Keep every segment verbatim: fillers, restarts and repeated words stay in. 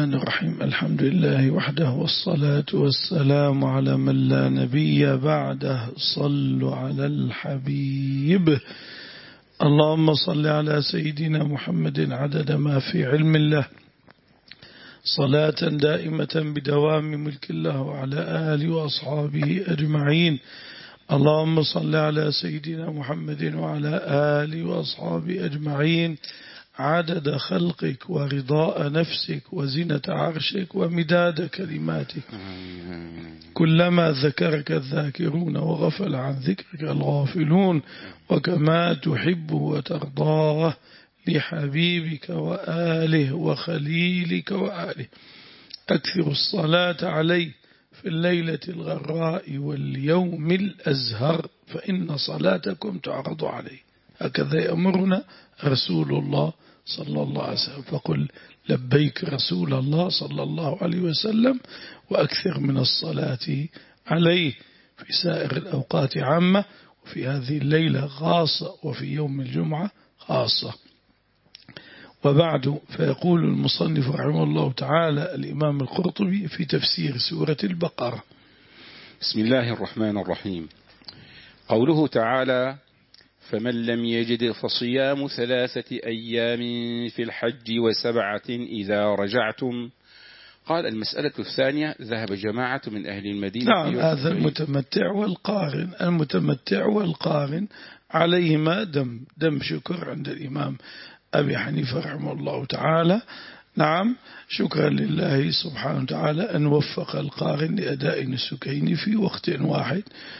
الرحمن الرحيم. الحمد لله وحده والصلاة والسلام على من لا نبي بعده. صلوا على الحبيب. اللهم صل على سيدنا محمد عدد ما في علم الله، صلاة دائمة بدوام ملك الله، وعلى آله وأصحابه أجمعين. اللهم صل على سيدنا محمد وعلى آله وأصحابه أجمعين عدد خلقك ورضاء نفسك وزنة عرشك ومداد كلماتك. كلما ذكرك الذاكرون وغفل عن ذكرك الغافلون، وكما تحب وترضاه لحبيبك وآله وخليلك وآله. أكثر الصلاة عليه في الليلة الغراء واليوم الأزهر، فإن صلاتكم تعرض عليه. هكذا يأمرنا رسول الله صلى الله عليه وسلم، فقل لبيك رسول الله صلى الله عليه وسلم، وأكثر من الصلاة عليه في سائر الأوقات عامة، وفي هذه الليلة خاصة، وفي يوم الجمعة خاصة. وبعد، فيقول المصنف رحمه الله تعالى الإمام القرطبي في تفسير سورة البقرة: بسم الله الرحمن الرحيم. قوله تعالى: فمن لم يجد فصيام ثلاثة أيام في الحج وسبعة إذا رجعتم. قال: المسألة الثانية: ذهب جماعة من أهل المدينة. نعم، هذا المتمتع والقارن. المتمتع والقارن عليهما دم دم شكر عند الإمام أبي حنيفة رحمه الله تعالى. نعم، شكرا لله سبحانه وتعالى أن وفق القارن لأداء النسكين في وقت واحد،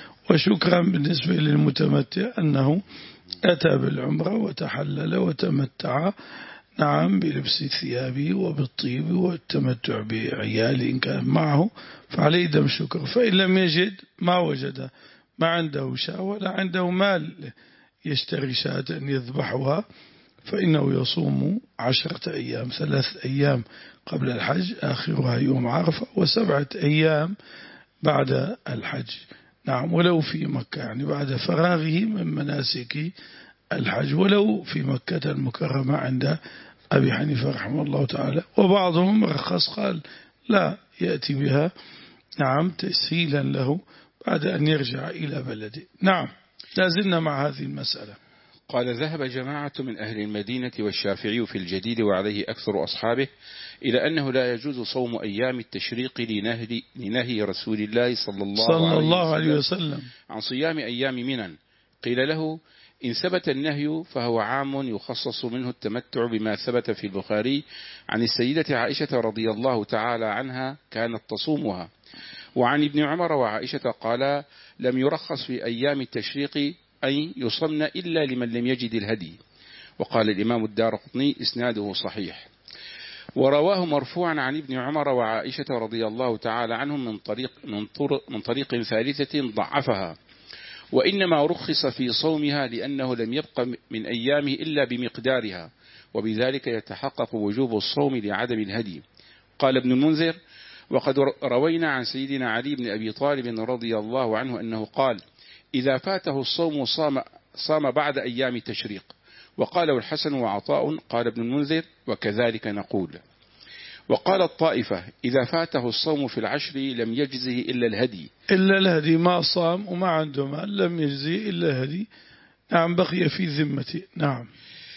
وشكرا بالنسبة للمتمتع أنه أتى بالعمرة وتحلل وتمتع، نعم، بلبس ثيابه وبالطيب والتمتع بعيال إن كان معه، فعليه دم شكر. فإن لم يجد، ما وجد، ما عنده شاة ولا عنده مال يشتري شاة يذبحها، فإنه يصوم عشرة أيام، ثلاث أيام قبل الحج آخرها يوم عرفة، وسبعة أيام بعد الحج. نعم، ولو في مكة، يعني بعد فراغه من مناسك الحج، ولو في مكة المكرمة عند أبي حنيفة رحمه الله تعالى. وبعضهم رخص، قال لا، يأتي بها، نعم، تسهيلا له بعد أن يرجع إلى بلده. نعم، لازلنا مع هذه المسألة. قال: ذهب جماعة من أهل المدينة والشافعي في الجديد وعليه أكثر أصحابه إلى أنه لا يجوز صوم أيام التشريق لنهي, لنهي رسول الله صلى الله, صلى الله عليه, عليه وسلم وسلم عن صيام أيام منى. قيل له: إن ثبت النهي فهو عام يخصص منه التمتع بما ثبت في البخاري عن السيدة عائشة رضي الله تعالى عنها كانت تصومها، وعن ابن عمر وعائشة قال: لم يرخص في أيام التشريق أي يصمن إلا لمن لم يجد الهدي. وقال الإمام الدارقطني: إسناده صحيح. ورواه مرفوعا عن ابن عمر وعائشة رضي الله تعالى عنهم من طريق, من طرق من طريق ثالثة ضعفها، وإنما رخص في صومها لأنه لم يبق من أيامه إلا بمقدارها، وبذلك يتحقق وجوب الصوم لعدم الهدي. قال ابن المنذر: وقد روينا عن سيدنا علي بن أبي طالب رضي الله عنه أنه قال: إذا فاته الصوم صام, صام بعد أيام التشريق. وقاله الحسن وعطاء. قال ابن المنذر: وكذلك نقول. وقال الطائفة: إذا فاته الصوم في العشر لم يجزه إلا الهدي. إلا الهدي، ما صام وما عنده مال لم يجزه إلا الهدي. نعم، بقي في ذمته. نعم.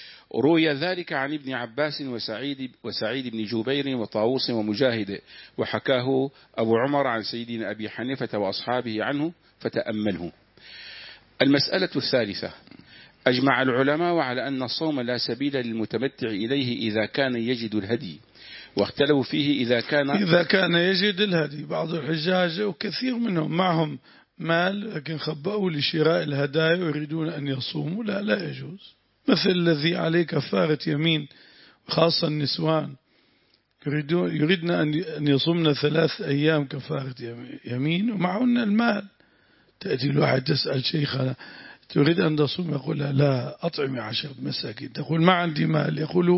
روي ذلك عن ابن عباس وسعيد, وسعيد بن جبير وطاووس ومجاهد، وحكاه أبو عمر عن سيدنا أبي حنيفة وأصحابه عنه، فتأمله. المسألة الثالثة: أجمع العلماء على أن الصوم لا سبيل للمتمتع إليه إذا كان يجد الهدي، واختلفوا فيه إذا كان إذا كان يجد الهدي. بعض الحجاج وكثير منهم معهم مال لكن خبأوا لشراء الهدايا ويريدون أن يصوموا، لا لا يجوز. مثل الذي عليه كفارة يمين، خاصة النسوان يريدون يريدن أن يصومن ثلاث أيام كفارة يمين ومعهن المال. تأتي الواحد تسأل شيخنا: تريد أن تصوم؟ يقول: لا، أطعمي عشرة مساكين. تقول: ما عندي مال. يقول: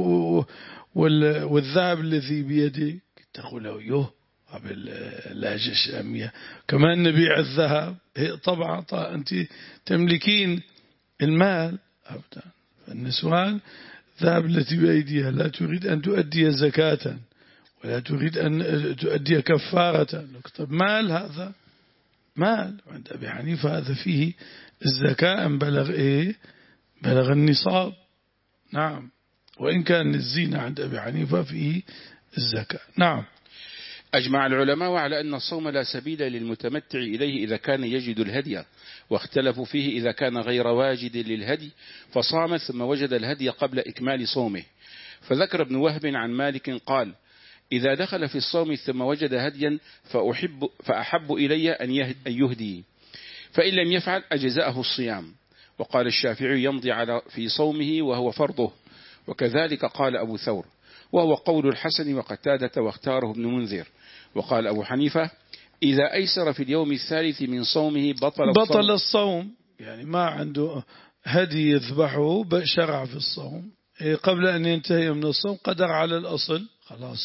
والذهب الذي بيدي؟ تقول له: يوه، باللهجة الشامية كمان نبيع الذهب؟ طبعا أنت تملكين المال. النسوان ذهب التي بأيديها لا تريد أن تؤدي زكاة ولا تريد أن تؤدي كفارة. طب مال هذا مال عند أبي حنيفة هذا فيه الزكاة أم بلغ إيه بلغ النصاب. نعم، وإن كان الزينة عند أبي حنيفة فيه الزكاة. نعم. أجمع العلماء على أن الصوم لا سبيل للمتمتع إليه إذا كان يجد الهدي، واختلفوا فيه إذا كان غير واجد للهدي فصام ثم وجد الهدي قبل إكمال صومه. فذكر ابن وهب عن مالك قال: إذا دخل في الصوم ثم وجد هديا فأحب, فأحب إلي أن يهدي، فإن لم يفعل أجزأه الصيام. وقال الشافعي: يمضي على في صومه وهو فرضه، وكذلك قال أبو ثور، وهو قول الحسن وقتادة واختاره ابن منذر. وقال أبو حنيفة: إذا أيسر في اليوم الثالث من صومه بطل, بطل الصوم. الصوم، يعني ما عنده هدي يذبحه شرع في الصوم قبل أن ينتهي من الصوم، قدر على الأصل خلاص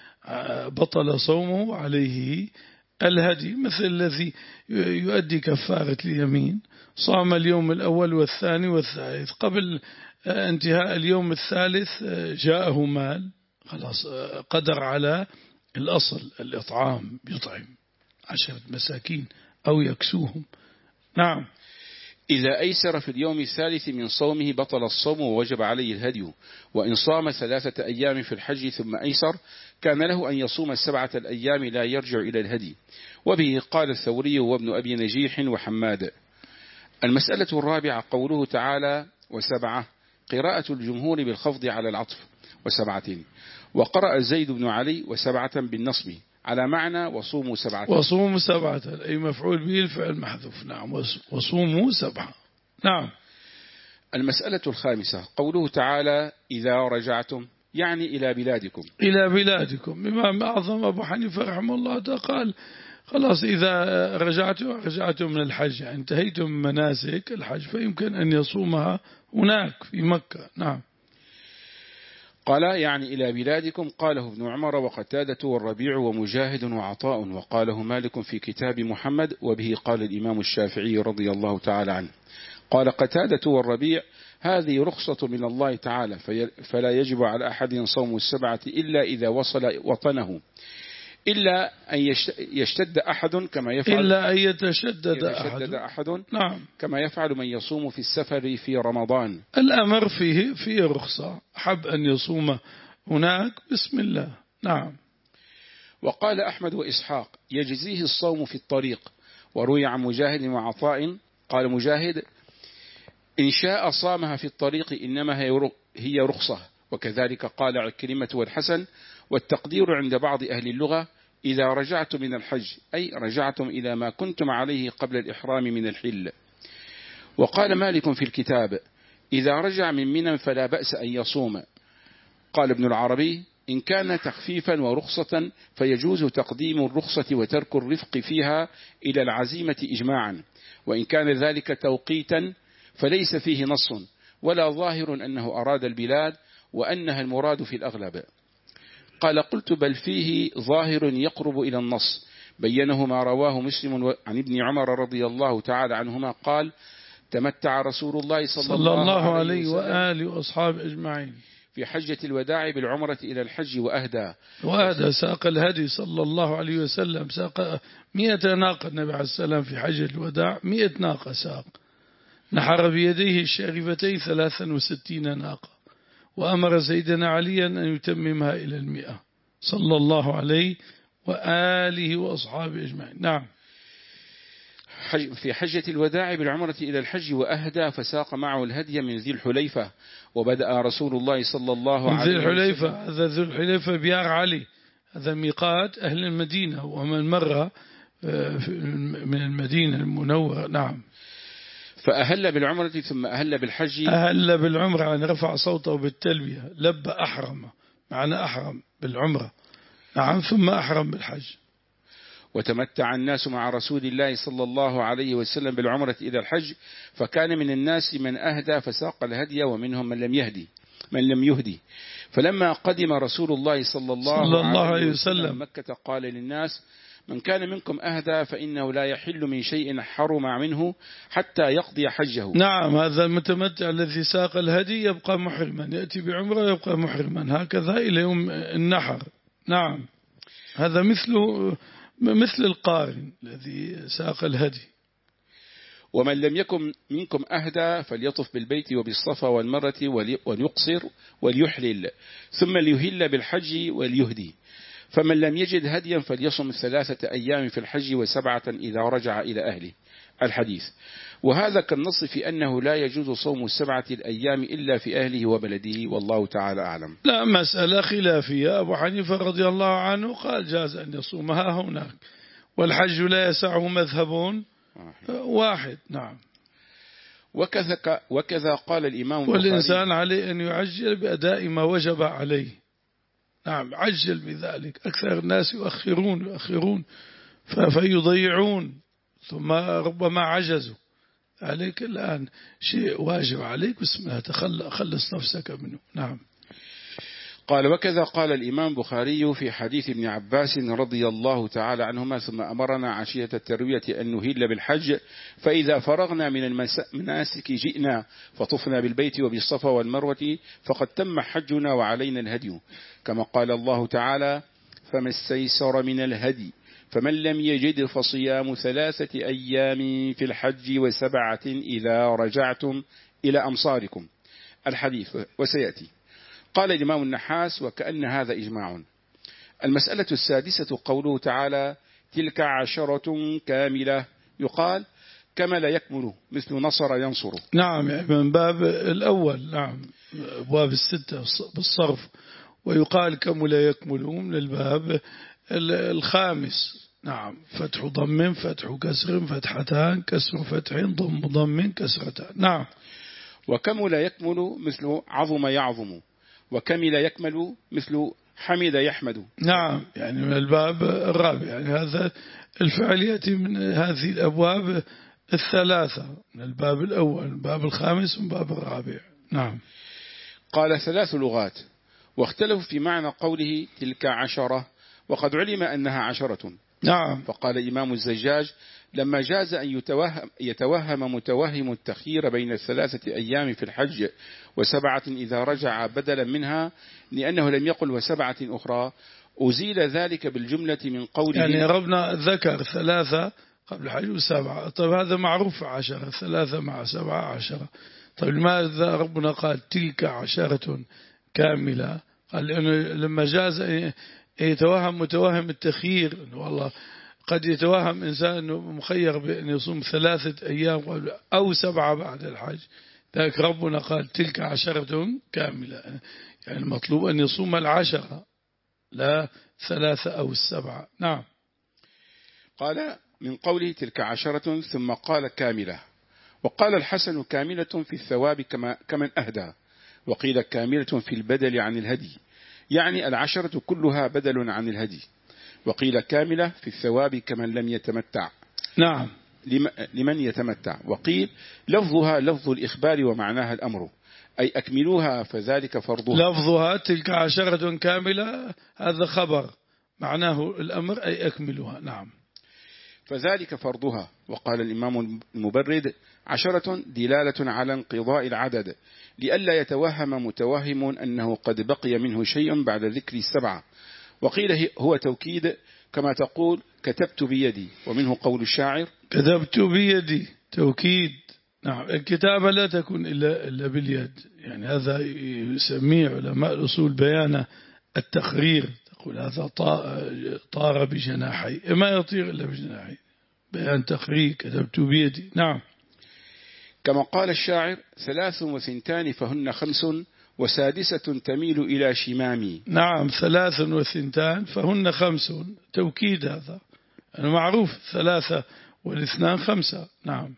بطل صومه عليه الهدي، مثل الذي يؤدي كفارة اليمين، صام اليوم الأول والثاني والثالث، قبل انتهاء اليوم الثالث جاءه مال خلاص قدر على الأصل الإطعام، يطعم عشرة مساكين أو يكسوهم. نعم. إذا أيسر في اليوم الثالث من صومه بطل الصوم ووجب عليه الهدي. وإن صام ثلاثة أيام في الحج ثم أيسر كان له أن يصوم السبعة الأيام لا يرجع إلى الهدي. وبه قال الثوري وابن أبي نجيح وحماد. المسألة الرابعة قوله تعالى: وسبعة، قراءة الجمهور بالخفض على العطف وسبعة، وقرأ زيد بن علي وسبعة بالنصب على معنى وصوموا سبعة. وصوموا سبعة أي مفعول به الفعل محذوف. نعم، وصوموا سبعة. نعم. المسألة الخامسة قوله تعالى: إذا رجعتم، يعني إلى بلادكم. إلى بلادكم. إمام أعظم أبو حنيفة رحمه الله قال خلاص إذا رجعتم رجعتم من الحج، يعني انتهيتم من مناسك الحج، فيمكن أن يصومها هناك في مكة. نعم. قال يعني إلى بلادكم. قاله ابن عمر وقتادة والربيع ومجاهد وعطاء، وقاله مالك في كتاب محمد، وبه قال الإمام الشافعي رضي الله تعالى عنه. قال قتادة والربيع: هذه رخصة من الله تعالى، فلا يجب على أحد صوم السبعة إلا إذا وصل وطنه، إلا أن يشتد أحد كما يفعل إلا أن يتشدد, يتشدد أحد, أحد نعم. كما يفعل من يصوم في السفر في رمضان. الأمر فيه فيه رخصة، حب أن يصوم هناك بسم الله. نعم. وقال أحمد وإسحاق: يجزيه الصوم في الطريق. وروي عن مجاهد وعطاء قال مجاهد: إن شاء صامها في الطريق إنما هي رخصة. وكذلك قال عكرمة والحسن. والتقدير عند بعض أهل اللغة: إذا رجعتم من الحج، أي رجعتم إلى ما كنتم عليه قبل الإحرام من الحل. وقال مالك في الكتاب: إذا رجع من منى فلا بأس أن يصوم. قال ابن العربي: إن كان تخفيفا ورخصة فيجوز تقديم الرخصة وترك الرفق فيها إلى العزيمة إجماعا، وإن كان ذلك توقيتا فليس فيه نص، ولا ظاهر أنه أراد البلاد وأنها المراد في الأغلب. قال: قلت: بل فيه ظاهر يقرب إلى النص، بينه ما رواه مسلم عن ابن عمر رضي الله تعالى عنهما قال: تمتع رسول الله صلى, صلى الله, الله عليه وآله وأصحابه أجمعين في حجة الوداع بالعمرة إلى الحج وأهدى. وأهدى ساق الهدي صلى الله عليه وسلم، ساق مئة ناقة النبي عليه السلام في حجة الوداع، مئة ناقة ساق، نحر بيديه الشارفتين ثلاثا وستين ناقة، وأمر سيدنا عليا أن يتممها إلى المئة صلى الله عليه وآله وأصحابه أجمعين. نعم. في حجة الوداع بالعمرة إلى الحج وأهدى، فساق معه الهدي من ذي الحليفة. وبدأ رسول الله صلى الله عليه وسلم. ذي الحليفة، هذا ذي الحليفة بيار علي، هذا ميقات أهل المدينة، ومن مر من المدينة المنورة. نعم. فأهل بالعمرة ثم أهل بالحج. أهل بالعمرة يعني رفع صوته بالتلبية، لب أحرم، معنى أحرم بالعمرة. نعم. ثم أحرم بالحج. وتمتع الناس مع رسول الله صلى الله عليه وسلم بالعمرة إلى الحج، فكان من الناس من أهدى فساق الهدي، ومنهم من لم يهدي من لم يهدي فلما قدم رسول الله صلى الله, صلى الله عليه وسلم مكة قال للناس: من كان منكم أهدى فإنه لا يحل من شيء حرم منه حتى يقضي حجه. نعم. هذا المتمتع الذي ساق الهدي يبقى محرما، يأتي بعمره يبقى محرما، هكذا إلى يوم النحر. نعم، هذا مثله مثل القارن الذي ساق الهدي. ومن لم يكن منكم أهدى فليطف بالبيت وبالصفا والمرة وليقصر وليحلل ثم ليهل بالحج وليهدي. فمن لم يجد هديا فليصم ثلاثة أيام في الحج وسبعة إذا رجع إلى أهله. الحديث. وهذا كالنص في أنه لا يجوز صوم السبعة الأيام إلا في أهله وبلده، والله تعالى أعلم. لا، مسألة خلافية. أبو حنيفة رضي الله عنه قال جاز أن يصومها هناك، والحج لا يسعه مذهب واحد. نعم. وكذا, وكذا قال الإمام البخاري. والإنسان عليه أن يعجل بأداء ما وجب عليه. نعم، عجل بذلك. أكثر الناس يؤخرون يؤخرون فيضيعون، ثم ربما عجزوا. عليك الآن شيء واجب عليك، بسم الله تخلص نفسك منه. نعم. قال وكذا قال الإمام البخاري في حديث ابن عباس رضي الله تعالى عنهما: ثم أمرنا عشية التروية أن نهل بالحج، فإذا فرغنا من المناسك جئنا فطفنا بالبيت وبالصفا والمروة فقد تم حجنا وعلينا الهدي، كما قال الله تعالى: فما استيسر من الهدي، فمن لم يجد فصيام ثلاثة أيام في الحج وسبعة إذا رجعتم إلى أمصاركم. الحديث وسيأتي. قال الإمام النحاس: وكأن هذا إجماع. المسألة السادسة قوله تعالى: تلك عشرة كاملة، يقال كمل يكمل مثل نصر ينصر. نعم، من باب الأول. نعم، أبواب الستة بالصرف. ويقال كمل يكمل من الباب الخامس. نعم، فتح ضم فتح كسر فتحتان كسر فتح ضم ضم كسرتان. نعم. وكمل يكمل مثل عظم يعظم، وكمل يكمل مثل حمد يحمد. نعم، يعني من الباب الرابع. يعني هذا الفعل يأتي من هذه الأبواب الثلاثة، من الباب الأول، من الباب الخامس، من الباب الرابع. نعم. قال ثلاث لغات، واختلفوا في معنى قوله تلك عشرة، وقد علم أنها عشرة. نعم. فقال إمام الزجاج: لما جاز أن يتوهم, يتوهم متوهم التخيير بين الثلاثة أيام في الحج وسبعة إذا رجع بدلا منها، لأنه لم يقل وسبعة أخرى، أزيل ذلك بالجملة من قوله. يعني ربنا ذكر ثلاثة قبل الحج وسبعة، طيب هذا معروف عشرة، ثلاثة مع سبعة عشرة. طيب لماذا ربنا قال تلك عشرة كاملة؟ قال لأنه لما جاز يتوهم متوهم التخيير، والله قد يتوهم إنسان أنه مخير بأن يصوم ثلاثة أيام أو سبعة بعد الحج، ذلك ربنا قال تلك عشرة كاملة، يعني المطلوب أن يصوم العشرة لا ثلاثة أو السبعة. نعم. قال من قوله تلك عشرة ثم قال كاملة. وقال الحسن كاملة في الثواب كما كمن أهدى، وقيل كاملة في البدل عن الهدي، يعني العشرة كلها بدل عن الهدي، وقيل كاملة في الثواب كمن لم يتمتع. نعم. لمن يتمتع. وقيل لفظها لفظ الإخبار ومعناها الأمر، أي أكملوها فذلك فرضها. لفظها تلك عشرة كاملة هذا خبر، معناه الأمر أي أكملوها. نعم. فذلك فرضها. وقال الإمام المبرد عشرة دلالة على انقضاء العدد، لئلا يتوهم متوهم أنه قد بقي منه شيء بعد ذكر السبعة. وقيل هو توكيد كما تقول كتبت بيدي، ومنه قول الشاعر كتبت بيدي توكيد. نعم، الكتابة لا تكون إلا, إلا باليد، يعني هذا يسميه علماء الأصول بيان التخرير، تقول هذا طار بجناحي، ما يطير إلا بجناحي، بيان تخرير كتبت بيدي. نعم. كما قال الشاعر ثلاث وثنتان فهن خمس وسادسة تميل إلى شمامي. نعم، ثلاث وثنتان فهن خمس، توكيد هذا معروف، ثلاثة والاثنان خمسة. نعم.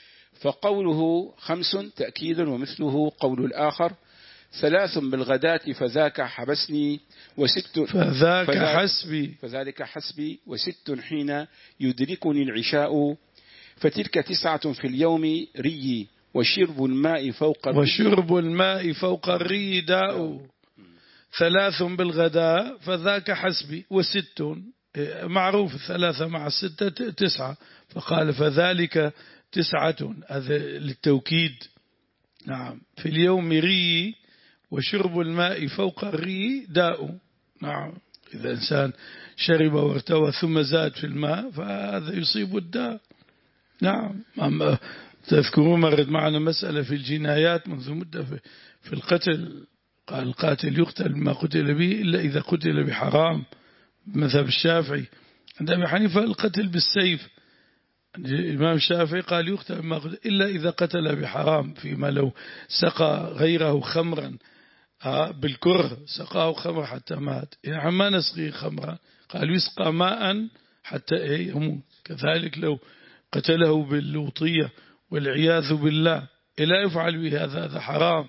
فقوله خمس تأكيد، ومثله قول الآخر ثلاث بالغداة فذاك حبسني وست فذاك, فذاك حسبي فذلك حسبي وست حين يدركني العشاء، فتلك تسعة في اليوم ري وشرب الماء فوق وشرب الماء فوق الري داء. ثلاث بالغداء فذاك حسبي، وست معروف ثلاثة مع ستة تسعة، فقال فذلك تسعة، هذا للتوكيد. نعم. في اليوم ري وشرب الماء فوق الري داء. نعم. إذا إنسان شرب وارتوى ثم زاد في الماء فهذا يصيب الداء. نعم. تذكرون مرت معنا مسألة في الجنايات منذ مدة في القتل، قال القاتل يقتل بما قتل به إلا إذا قتل بحرام، مذهب الشافعي. عند أبي حنيفة القتل بالسيف، الإمام الشافعي قال يقتل بما قتل إلا إذا قتل بحرام، فيما لو سقى غيره خمرا بالكره، سقاه خمر حتى مات، يعني ما نسقي خمرا، قال يسقى ماء حتى يموت. كذلك لو قتله باللوطية والعياذ بالله لا يفعل به هذا، هذا حرام.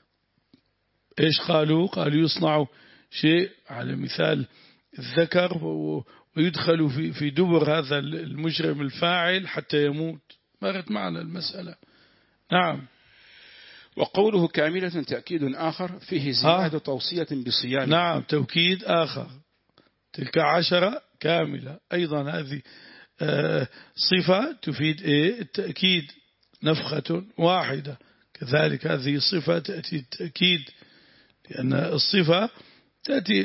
إيش قالوا؟ قالوا يصنع شيء على مثال الذكر ويدخل في في دبر هذا المجرم الفاعل حتى يموت. مرت معنا المسألة. نعم. وقوله كاملة تأكيد آخر فيه زيادة توصية بصيام. نعم، توكيد آخر. تلك عشرة كاملة أيضا، هذه صفة تفيد إيه؟ التأكيد، نفخة واحدة. كذلك هذه الصفة تأتي التأكيد، لأن الصفة تأتي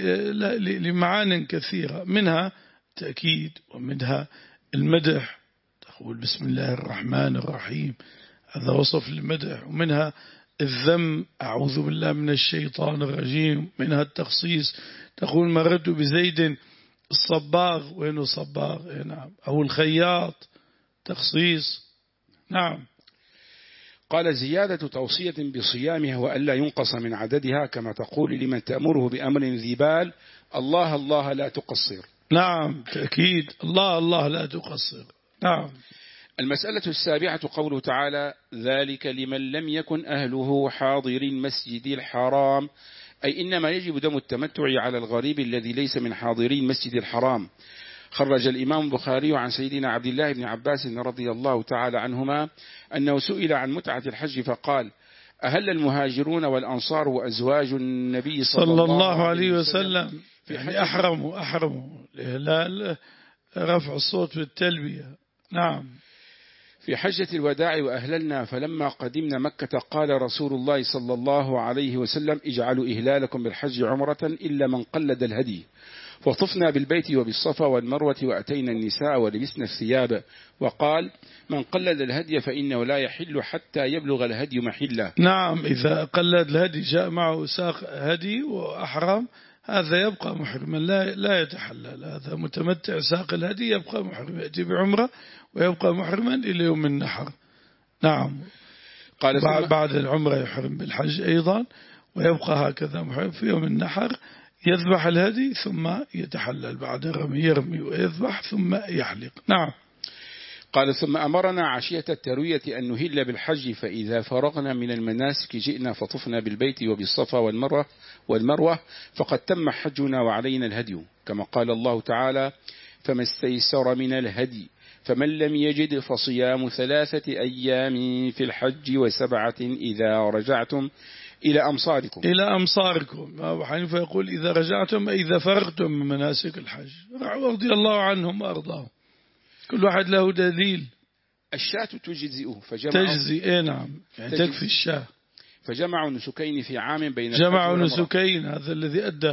لمعان كثيرة، منها تأكيد ومنها المدح، تقول بسم الله الرحمن الرحيم، هذا وصف للمدح. ومنها الذم، أعوذ بالله من الشيطان الرجيم. منها التخصيص، تقول مررت بزيد الصباغ، وينه صباغ؟ نعم. أو الخياط، تخصيص. نعم. قال زيادة توصية بصيامها وألا ينقص من عددها، كما تقول لمن تأمره بأمر ذي بال الله الله لا تقصر. نعم، تأكيد، الله الله لا تقصر. نعم. المسألة السابعة قوله تعالى ذلك لمن لم يكن أهله حاضر المسجد الحرام، أي إنما يجب دم التمتع على الغريب الذي ليس من حاضري المسجد الحرام. خرج الإمام البخاري عن سيدنا عبد الله بن عباس رضي الله تعالى عنهما أنه سئل عن متعة الحج فقال أهل المهاجرون والأنصار وأزواج النبي صلى, صلى الله عليه وسلم, وسلم في يعني أحرموا أحرموا لا, لا رفع الصوت في التلبية. نعم. في حجة الوداع وأهللنا، فلما قدمنا مكة قال رسول الله صلى الله عليه وسلم اجعلوا إهلالكم بالحج عمرة إلا من قلد الهدي، فطفنا بالبيت وبالصفا والمروة وأتينا النساء ولبسنا الثياب، وقال من قلد الهدي فإنه لا يحل حتى يبلغ الهدي محله. نعم. إذا قلد الهدي جاء معه ساق هدي وأحرم، هذا يبقى محرما لا لا يتحلل، هذا متمتع ساق الهدي يبقى محرم، يأتي بعمرة ويبقى محرما إلى يوم النحر. نعم. قال بعد العمرة يحرم بالحج أيضا، ويبقى هكذا محرم في يوم النحر، يذبح الهدي ثم يتحلل بعد الرمي، يرمي ويذبح ثم يحلق. نعم. قال ثم أمرنا عشية التروية أن نهل بالحج، فإذا فرغنا من المناسك جئنا فطفنا بالبيت وبالصفا والمروة والمروة فقد تم حجنا وعلينا الهدي، كما قال الله تعالى فما استيسر من الهدي، فمن لم يجد فصيام ثلاثة أيام في الحج وسبعة إذا رجعتم إلى أمصاركم. إلى أمصاركم. أبو حنيفة يقول إذا رجعتم إذا فرغتم من مناسك الحج، رضي الله عنهم وأرضاهم، كل واحد له دليل. الشاة تجزئه فجمعوا تجزي. إيه نعم، يعني تكفي الشاة. فجمعوا نسكين في عام بين جمعوا نسكين، هذا الذي أدى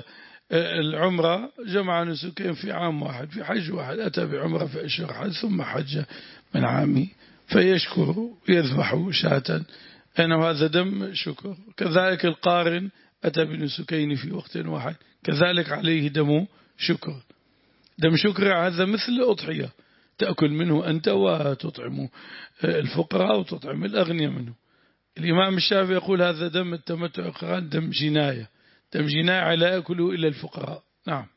العمرة جمع نسكين في عام واحد، في حج واحد، أتى بعمرة في أشهر حج ثم حج من عامه، فيشكر ويذبح شاة، أنه هذا دم شكر. كذلك القارن أتى بنسكين في وقت واحد، كذلك عليه دم شكر. دم شكر هذا مثل الأضحية، تأكل منه أنت وتطعم الفقراء وتطعم الأغنياء منه. الإمام الشافعي يقول هذا دم التمتع قران دم جناية، دم جناية لا يأكله إلا الفقراء. نعم.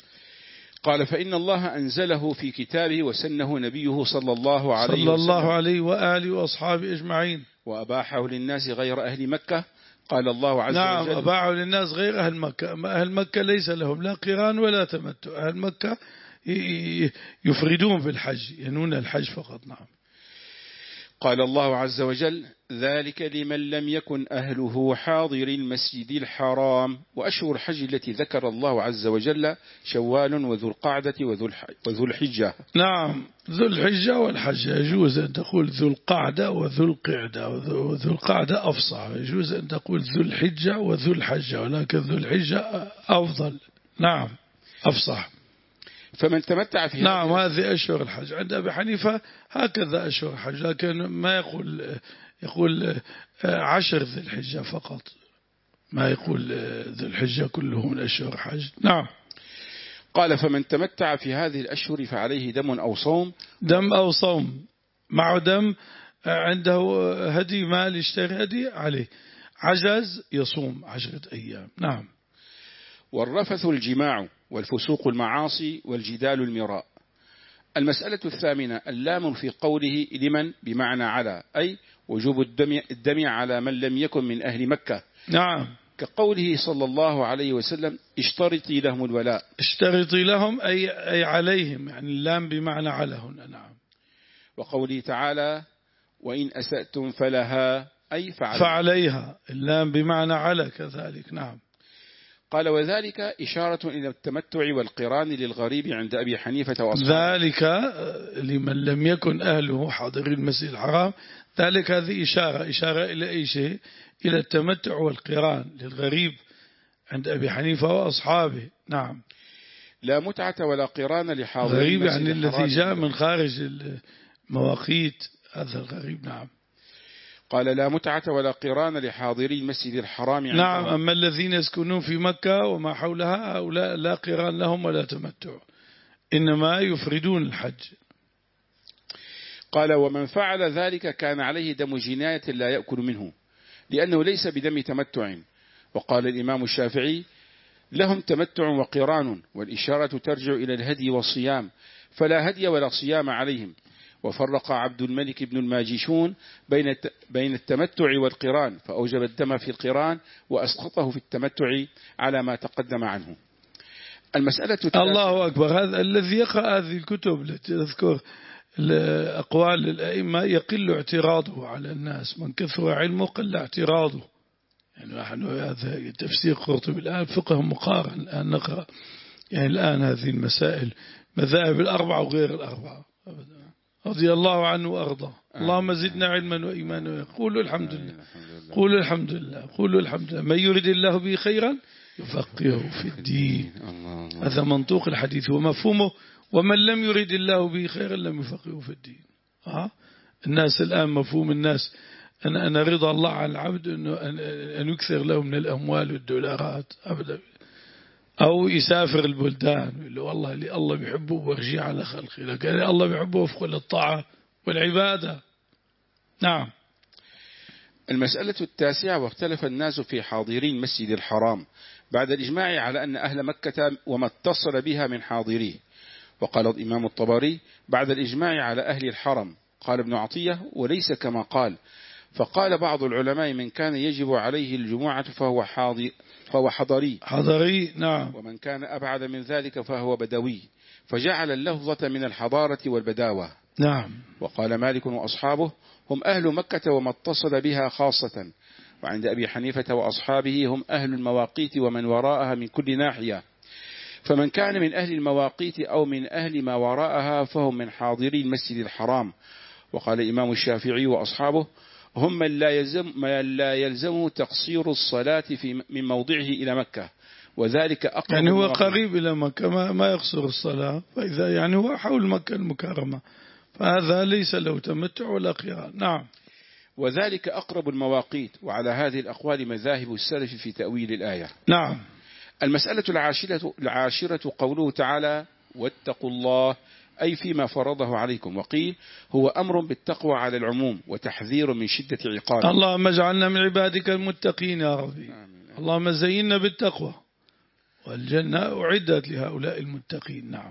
قال فإن الله أنزله في كتابه وسنه نبيه صلى الله عليه صلى الله عليه وآله وأصحابه أجمعين، وأباحه للناس غير أهل مكة. قال الله عز نعم وجل نعم أباحه للناس غير أهل مكة. أهل مكة ليس لهم لا قران ولا تمتع، أهل مكة يفردون في الحج، ينون الحج فقط. نعم. قال الله عز وجل ذلك لمن لم يكن أهله حاضر المسجد الحرام. وأشهر الحج التي ذكر الله عز وجل شوال وذو القعدة وذو الحجة. نعم، ذو الحجة والحج. يجوز أن تقول ذو القعدة وذو القعدة، وذو القعدة أفصح. يجوز أن تقول ذو الحجة وذو الحجة، ولكن ذو الحجة أفضل. نعم أفصح. فمن تمتع في نعم هذه أشهر الحج. عند أبي حنيفة هكذا أشهر الحج، لكن ما يقول يقول عشر ذي الحجة فقط، ما يقول ذي الحجة كله من أشهر الحج. نعم. قال فمن تمتع في هذه الأشهر فعليه دم أو صوم. دم أو صوم مع دم، عنده هدي مال يشتري هدي عليه، عجز يصوم عشرة أيام. نعم. والرفث الجماع والفسوق المعاصي والجدال المراء. المسألة الثامنة اللام في قوله لمن بمعنى على، أي وجوب الدم, الدم على من لم يكن من أهل مكة. نعم. كقوله صلى الله عليه وسلم اشترطي لهم الولاء. اشترطي لهم أي, أي عليهم، يعني اللام بمعنى على هنا. نعم. وقوله تعالى وإن أسأتم فلها أي فعليها, فعليها اللام بمعنى على كذلك. نعم. قال وذلك إشارة إلى التمتع والقران للغريب عند أبي حنيفة وأصحابه. ذلك لمن لم يكن أهله حاضرين المسجد الحرام، ذلك هذه إشارة إشارة إلى أي شيء؟ إلى التمتع والقران للغريب عند أبي حنيفة وأصحابه. نعم. لا متعة ولا قران لحاضرين غريب المسجد يعني الحرام، الذي جاء من خارج المواقيت، هذا الغريب. نعم. قال لا متعة ولا قران لحاضري المسجد الحرام. نعم. أما الذين يسكنون في مكة وما حولها هؤلاء لا قران لهم ولا تمتع، إنما يفردون الحج. قال ومن فعل ذلك كان عليه دم جناية لا يأكل منه، لأنه ليس بدم تمتع. وقال الإمام الشافعي لهم تمتع وقران، والإشارة ترجع إلى الهدي والصيام، فلا هدي ولا صيام عليهم. وفرق عبد الملك بن الماجشون بين بين التمتع والقران، فأوجب الدم في القران وأسقطه في التمتع على ما تقدم عنه. المسألة الله أكبر. هذا الذي يقرأ هذه الكتب التي تذكر أقوال الأئمة يقل اعتراضه على الناس، من كثر علمه قل اعتراضه. يعني نحن هذا تفسير قرطبي الآن فقه مقارن، الآن نقرأ يعني الآن هذه المسائل مذاهب الأربعة وغير الأربعة أبدا. رضي الله عنه وأرضاه. اللهم زدنا علما وإيمانا. قولوا الحمد لله، قولوا الحمد لله، قولوا الحمد لله. من يريد الله به خيرا يفقهه في الدين. هذا منطوق الحديث ومفهومه. ومن لم يريد الله به خيرا لم يفقهه في الدين. ها؟ الناس الآن مفهوم الناس أن أنا رضا الله عن العبد أنه أن يكثر له من الأموال والدولارات أبدا، أو يسافر البلدان اللي والله اللي الله بيحبه ويرجع على خلقه، لكن الله بيحبه وفق الطاعة والعبادة. نعم. المسألة التاسعة واختلف الناس في حاضري المسجد الحرام بعد الإجماع على أن أهل مكة وما اتصل بها من حاضريه. وقال الإمام الطبري بعد الإجماع على أهل الحرم. قال ابن عطية وليس كما قال، فقال بعض العلماء من كان يجب عليه الجمعة فهو حاضر فهو حضري حضري. نعم. ومن كان أبعد من ذلك فهو بدوي، فجعل اللفظة من الحضارة والبداوة. نعم. وقال مالك وأصحابه هم أهل مكة وما اتصل بها خاصة. وعند أبي حنيفة وأصحابه هم أهل المواقيت ومن وراءها من كل ناحية، فمن كان من أهل المواقيت أو من أهل ما وراءها فهم من حاضري المسجد الحرام. وقال الإمام الشافعي وأصحابه هم من لا يلزم من لا يلزمه تقصير الصلاة في من موضعه إلى مكة، وذلك أقرب يعني هو المواقيت. قريب إلى مكة ما, ما يقصر الصلاة، فإذا يعني هو حول مكة المكرمة فهذا ليس له تمتع ولا قران. نعم. وذلك أقرب المواقيت. وعلى هذه الأقوال مذاهب السلف في تأويل الآية. نعم. المسألة العاشرة, العاشرة قوله تعالى واتقوا الله، أي فيما فرضه عليكم. وقيل هو أمر بالتقوى على العموم وتحذير من شدة عقابه. اللهم اجعلنا من عبادك المتقين يا ربي. اللهم زينا بالتقوى، والجنة أعدت لهؤلاء المتقين. نعم.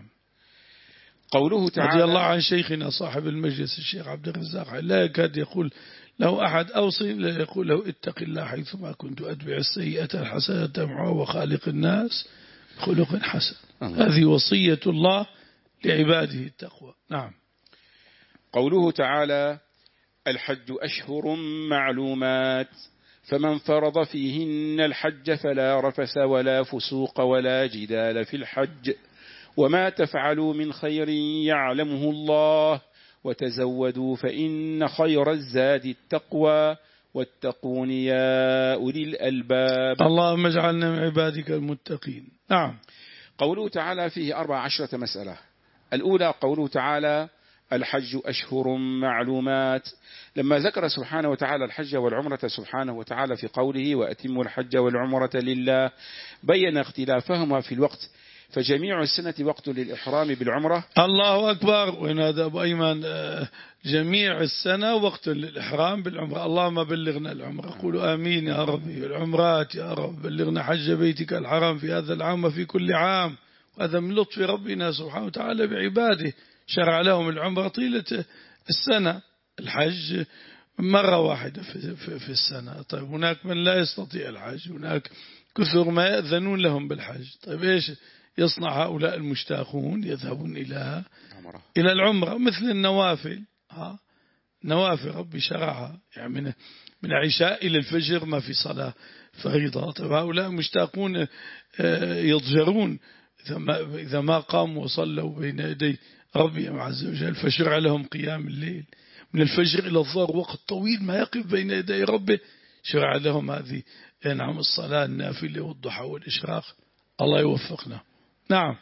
قوله تعالى رضي الله عن شيخنا صاحب المجلس الشيخ عبد الرزاق، لا يكاد يقول له أحد أوصي لا يقول له اتق الله حيثما كنت، أتبع السيئة الحسنة تمحوها وخالق الناس خلق حسن. هذه وصية الله لعباده التقوى. نعم. قوله تعالى الحج أشهر معلومات، فمن فرض فيهن الحج فلا رفث ولا فسوق ولا جدال في الحج، وما تفعلوا من خير يعلمه الله، وتزودوا فإن خير الزاد التقوى، واتقون يا أولي الألباب. اللهم اجعلنا من عبادك المتقين. نعم. قوله تعالى فيه أربع عشرة مسألة. الأولى قوله تعالى الحج أشهر معلومات. لما ذكر سبحانه وتعالى الحج والعمرة سبحانه وتعالى في قوله وأتموا الحج والعمرة لله بين اختلافهما في الوقت، فجميع السنة وقت للإحرام بالعمرة. الله أكبر. وإن هذا أبو أيمن جميع السنة وقت للإحرام بالعمرة. اللهم بلغنا العمرة. قولوا آمين يا ربي. العمرات يا رب بلغنا حج بيتك الحرام في هذا العام وفي كل عام. وهذا من لطف ربنا سبحانه وتعالى بعباده، شرع لهم العمرة طيلة السنة، الحج مرة واحدة في, في, في السنة. طيب هناك من لا يستطيع الحج، هناك كثر ما يأذنون لهم بالحج. طيب إيش يصنع هؤلاء المشتاقون؟ يذهبون إلى إلى العمرة مثل النوافل. ها نوافل ربي شرعها، يعني من من عشاء إلى الفجر ما في صلاة فريضة. طيب هؤلاء مشتاقون يضجرون إذا ما, إذا ما قاموا وصلوا بين يدي ربهم عز وجل، فشرع لهم قيام الليل من الفجر إلى الظهر، وقت طويل ما يقف بين يدي ربه، شرع لهم هذه نعم الصلاة النافلة والضحى والإشراق. الله يوفقنا. نعم.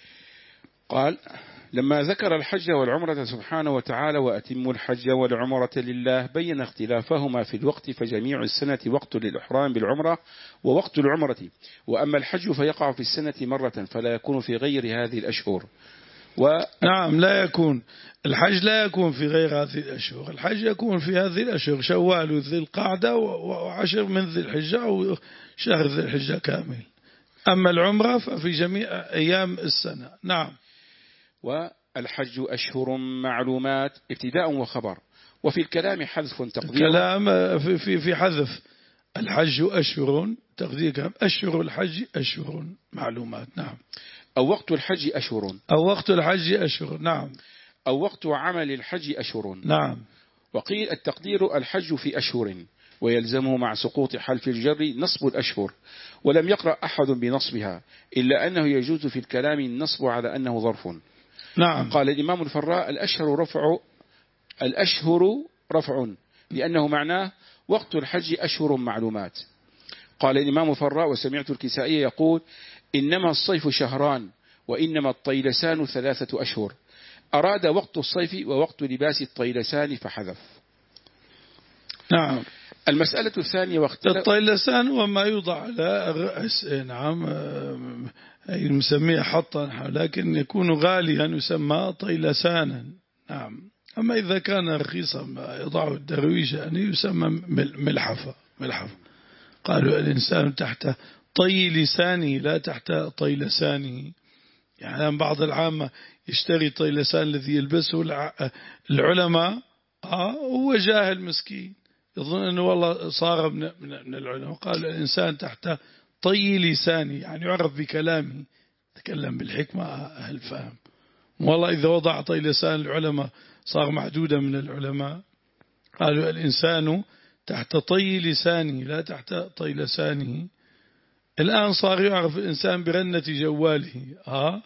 قال لما ذكر الحج والعمرة سبحانه وتعالى وأتموا الحج والعمرة لله بين اختلافهما في الوقت، فجميع السنة وقت للإحرام بالعمرة ووقت العمرة، وأما الحج فيقع في السنة مرة فلا يكون في غير هذه الأشهر. و... نعم لا يكون الحج لا يكون في غير هذه الأشهر. الحج يكون في هذه الأشهر، شوال وذي القعدة وعشر من ذي الحجة أو شهر ذي الحجة كامل. أما العمرة ففي جميع أيام السنة. نعم. والحج أشهر معلومات ابتداء وخبر، وفي الكلام حذف تقدير. الكلام في في في حذف. الحج أشهر تقدير أشهر الحج أشهر معلومات. نعم. أو وقت الحج أشهر. أو وقت الحج أشهر. نعم. أو وقت عمل الحج أشهر. نعم. وقيل التقدير الحج في أشهر، ويلزمه مع سقوط حلف الجر نصب الأشهر، ولم يقرأ أحد بنصبها إلا أنه يجوز في الكلام النصب على أنه ظرف. نعم. قال الإمام الفراء الأشهر رفع الأشهر رفع لأنه معناه وقت الحج أشهر معلومات. قال الإمام الفراء وسمعت الكسائي يقول إنما الصيف شهران وإنما الطيلسان ثلاثة أشهر، أراد وقت الصيف ووقت لباس الطيلسان فحذف. نعم. المسألة الثانية واختلف الطيلسان وما يوضع على الرأس. نعم يسميه حطا، لكن يكون غاليا يسمى طيلسانا. نعم. أما إذا كان رخيصا ما يضعه الدرويش يعني يسمى ملحفة. ملحفة. قالوا الإنسان تحت طي لسانه لا تحت طيلسانه. يعني بعض العامة يشتري طيلسان الذي يلبسه العلماء هو جاهل مسكين يظن أنه والله صار من من العلماء. قال الإنسان تحت طي لسانه يعني يعرف بكلامه، تكلم بالحكمة أهل فهم. والله إذا وضع طي لسان العلماء صار معدودا من العلماء. قالوا الإنسان تحت طي لسانه لا تحت طي لسانه. الآن صار يعرف الإنسان برنة جواله. آه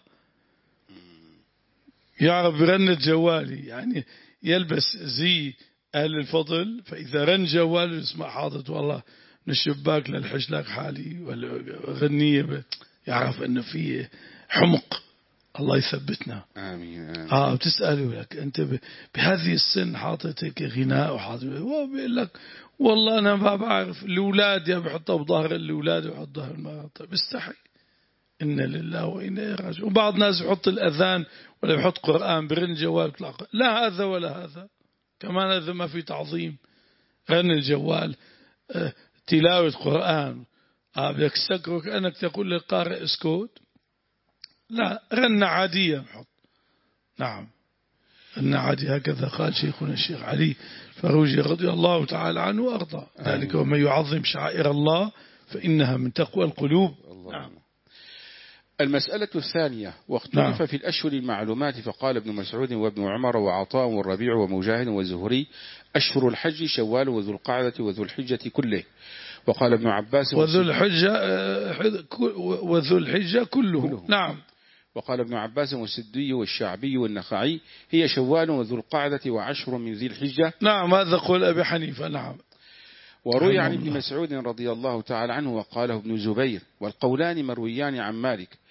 يعرف برنة جواله، يعني يلبس زي أهل الفضل، فإذا رن جواله يسمع حاضر والله من الشباك للحشلاك حالي والغنية، يعرف أنه فيه حمق. الله يثبتنا. آمين. آمين. آه بتسأله لك أنت بهذه السن حاطتك غناء وحاطط، هو بيقول لك والله أنا ما بعرف الأولاد يا بحطها بظهر الأولاد ويحط ظهر المرأة. طيب استحي. إن لله وإنا إليه راجعون. وبعض الناس يحط الأذان ولا يحط قرآن برن جوال. لا هذا ولا هذا، كمان هذا ما في تعظيم. رن الجوال اه تلاوة قرآن اه بدك تسكره كأنك تقول للقارئ اسكت. لا رنة عادية نحط. نعم رنة عادية، هكذا قال شيخنا الشيخ علي فروجي رضي الله تعالى عنه وأرضى. ذلك ومن يعظم شعائر الله فإنها من تقوى القلوب. نعم. المسألة الثانية واختلف نعم. في الأشهر المعلومات، فقال ابن مسعود وابن عمر وعطاء والربيع ومجاهد والزهري أشهر الحج شوال وذو القعدة وذو الحجة كله. وقال ابن عباس وذو الحجة وذو الحجة كله. كله. نعم. وقال ابن عباس والسدي والشعبي والنخعي هي شوال وذو القعدة وعشر من ذي الحجة. نعم هذا قول أبي حنيفة. نعم. وروي عن ابن مسعود رضي الله تعالى عنه وقاله ابن زبير، والقولان مرويان عن مالك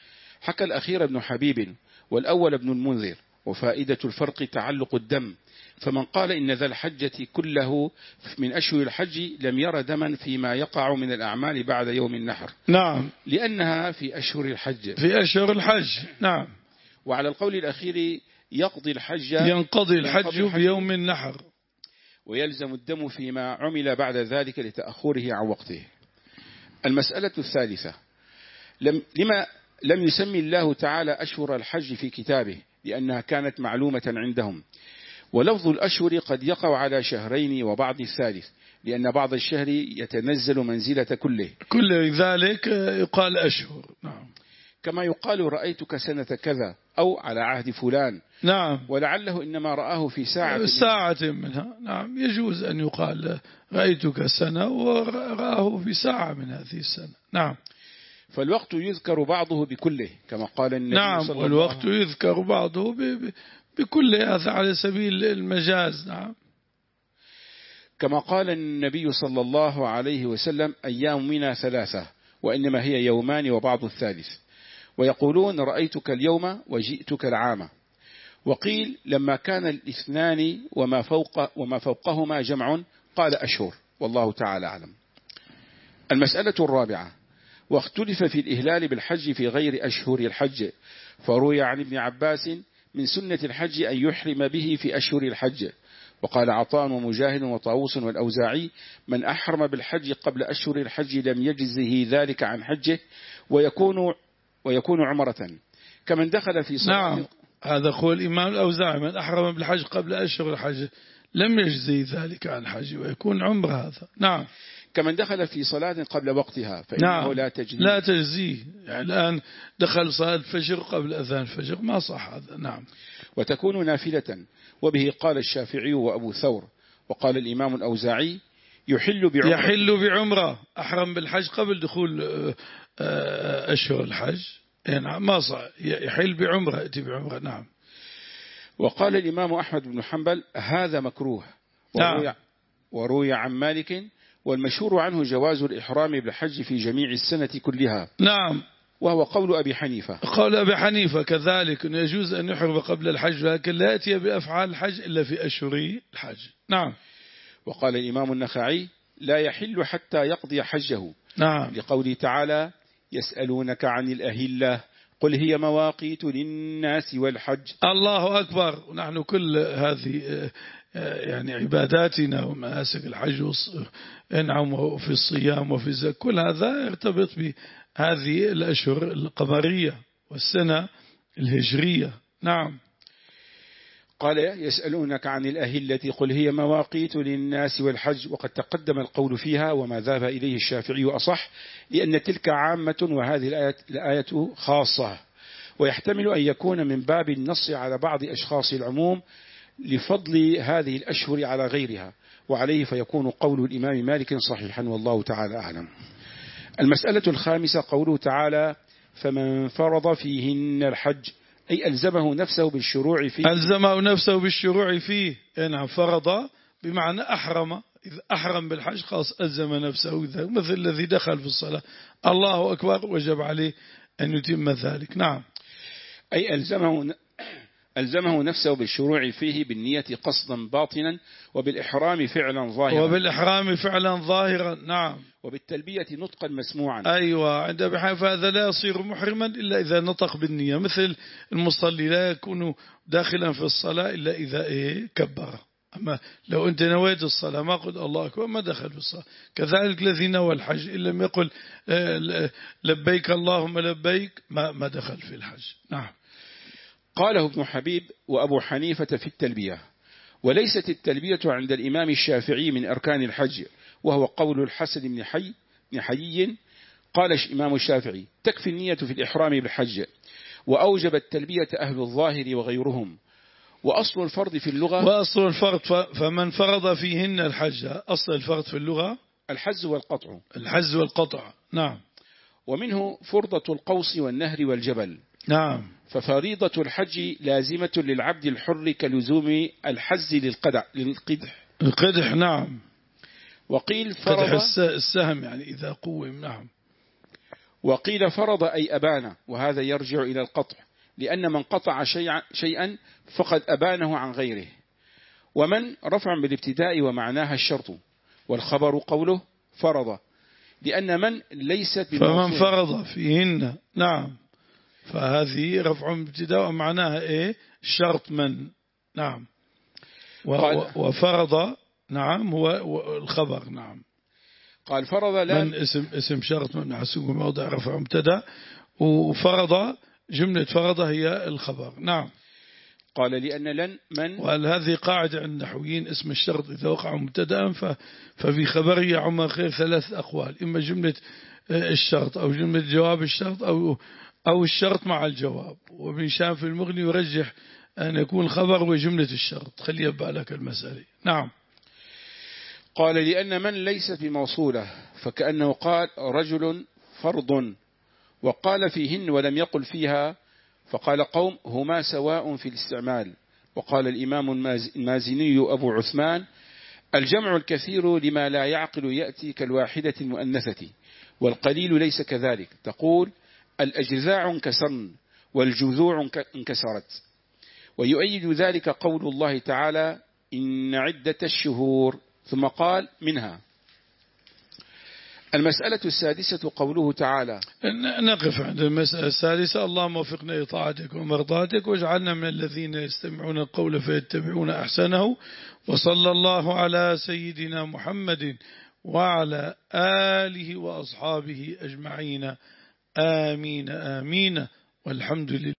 حكى الأخير ابن حبيب والأول ابن المنذر. وفائدة الفرق تعلق الدم، فمن قال إن ذا الحجة كله من أشهر الحج لم ير دما فيما يقع من الأعمال بعد يوم النحر، نعم، لأنها في أشهر الحج في أشهر الحج. نعم. وعلى القول الأخير يقضي الحج ينقضي الحج بيوم النحر، ويلزم الدم فيما عمل بعد ذلك لتأخره عن وقته. المسألة الثالثة، لم لما لم يسمي الله تعالى أشهر الحج في كتابه لأنها كانت معلومة عندهم، ولفظ الأشهر قد يقع على شهرين وبعض الثالث، لأن بعض الشهر يتنزل منزلة كله، كل ذلك يقال أشهر. نعم. كما يقال رأيتك سنة كذا أو على عهد فلان. نعم. ولعله إنما رآه في ساعة ساعة منها. نعم، يجوز أن يقال رأيتك سنة ورآه في ساعة من هذه السنة. نعم. فالوقت يذكر بعضه بكله كما قال النبي نعم، صلى الله والوقت يذكر بعضه بكل هذا على سبيل المجاز. نعم. كما قال النبي صلى الله عليه وسلم أيام منا ثلاثة وإنما هي يومان وبعض الثالث، ويقولون رأيتك اليوم وجئتك العام. وقيل لما كان الاثنان وما فوق وما فوقهما جمع قال أشهر، والله تعالى أعلم. المسألة الرابعة، واختلف في الإهلال بالحج في غير أشهر الحج، فروي عن ابن عباس من سنة الحج أن يحرم به في أشهر الحج. وقال عطاء ومجاهد وطاووس والأوزاعي من أحرم بالحج قبل أشهر الحج لم يجزه ذلك عن حجه ويكون ويكون عمرة كمن دخل في صلاة. نعم، هذا قول الإمام الأوزاعي من أحرم بالحج قبل أشهر الحج لم يجزي ذلك عن حج ويكون عمرة هذا. نعم. كمن دخل في صلاة قبل وقتها فإنه نعم. لا تجزيه لا تجزيه، يعني الآن دخل صلاة الفجر قبل أذان الفجر ما صح هذا. نعم. وتكون نافلة، وبه قال الشافعي وأبو ثور. وقال الإمام الأوزاعي يحل بعمرة يحل بعمرة، أحرم بالحج قبل دخول أشهر الحج. نعم، ما صح، يحل بعمرة، يأتي بعمرة. نعم. وقال الإمام أحمد بن حنبل هذا مكروه، وروي, نعم. وروي عن مالك والمشهور عنه جواز الإحرام بالحج في جميع السنة كلها. نعم. وهو قول أبي حنيفة. قول أبي حنيفة كذلك أنه يجوز أن يحرم قبل الحج، لكن لا يأتي بأفعال الحج إلا في أشهر الحج. نعم. وقال الإمام النخعي لا يحل حتى يقضي حجه. نعم. لقوله تعالى يسألونك عن الأهلة قل هي مواقيت للناس والحج. الله أكبر. ونحن كل هذه يعني عباداتنا ومناسك الحج نعم في الصيام وفي الزكاة كل هذا يرتبط بهذه الأشهر القمرية والسنة الهجرية. نعم. قال يسألونك عن الأهلة قل هي مواقيت للناس والحج، وقد تقدم القول فيها وما ذهب إليه الشافعي أصح، لأن تلك عامة وهذه الآية, الآية خاصة، ويحتمل أن يكون من باب النص على بعض أشخاص العموم لفضل هذه الأشهر على غيرها، وعليه فيكون قول الإمام مالك صحيحا والله تعالى أعلم. المسألة الخامسة قوله تعالى فمن فرض فيهن الحج، أي ألزمه نفسه بالشروع فيه. ألزمه نفسه بالشروع فيه. نعم، فرض بمعنى أحرم، إذا أحرم بالحج خاص ألزم نفسه، مثل الذي دخل في الصلاة الله أكبر وجب عليه أن يتم ذلك. نعم. أي ألزمه ألزمه نفسه بالشروع فيه بالنية قصدا باطنا، وبالإحرام فعلا ظاهرا وبالإحرام فعلا ظاهرا. نعم. وبالتلبية نطقا مسموعا. أيوة، عند بحيث هذا لا يصير محرما إلا إذا نطق بالنية، مثل المصلي لا يكون داخلا في الصلاة إلا إذا إيه كبر. أما لو أنت نويت الصلاة ما قلت الله أكبر ما دخل في الصلاة. كذلك الذي نوى الحج إن لم يقل لبيك اللهم لبيك ما ما دخل في الحج. نعم. قاله ابن حبيب وأبو حنيفة في التلبية. وليست التلبية عند الإمام الشافعي من أركان الحج، وهو قول الحسن بن حي بن حيي. قال الإمام الشافعي تكفي النية في الإحرام بالحج، وأوجب التلبية أهل الظاهر وغيرهم. وأصل الفرض في اللغة وأصل الفرض فمن فرض فيهن الحج، أصل الفرض في اللغة الحز والقطع. الحز والقطع. نعم. ومنه فرضة القوس والنهر والجبل. نعم. ففريضة الحج لازمة للعبد الحر كلزوم الحز للقدح للقدح القدح. نعم. وقيل فرض قدح السهم يعني إذا قوم. نعم. وقيل فرض أي أبان، وهذا يرجع إلى القطع، لأن من قطع شيئا, شيئا فقد أبانه عن غيره. ومن رفع بالابتداء ومعناها الشرط، والخبر قوله فرض، لأن من ليست فمن فرض فيهن. نعم، فهذه رفع بالابتداء ومعناها إيه؟ الشرط من. نعم. وفرض نعم هو الخبر. نعم. قال فرض لا من اسم اسم شرط من حسوب موضع رفع مبتدا، وفرض جملة فرض هي الخبر. نعم. قال لأن لن من، وهذه قاعدة عند النحويين: اسم الشرط إذا وقع مبتدا ففي خبره يعم خير ثلاث أقوال: إما جملة الشرط أو جملة جواب الشرط أو أو الشرط مع الجواب. وابن هشام في المغني يرجح أن يكون خبر وجملة الشرط. خلي بالك المسألة. نعم. قال لأن من ليست بموصولة، فكأنه قال رجل فرض، وقال فيهن ولم يقل فيها، فقال قوم هما سواء في الاستعمال. وقال الإمام المازني أبو عثمان: الجمع الكثير لما لا يعقل يأتي كالواحدة المؤنثة، والقليل ليس كذلك. تقول الأجزاع انكسرن والجذوع انكسرت. ويؤيد ذلك قول الله تعالى: إن عدة الشهور، ثم قال منها. المسألة السادسة قوله تعالى. نقف عند المسألة السادسة: اللهم وفقنا لطاعتك ومرضاتك، واجعلنا من الذين يستمعون القول فيتبعون أحسنه. وصلى الله على سيدنا محمد وعلى آله وأصحابه أجمعين. آمين آمين، والحمد لله.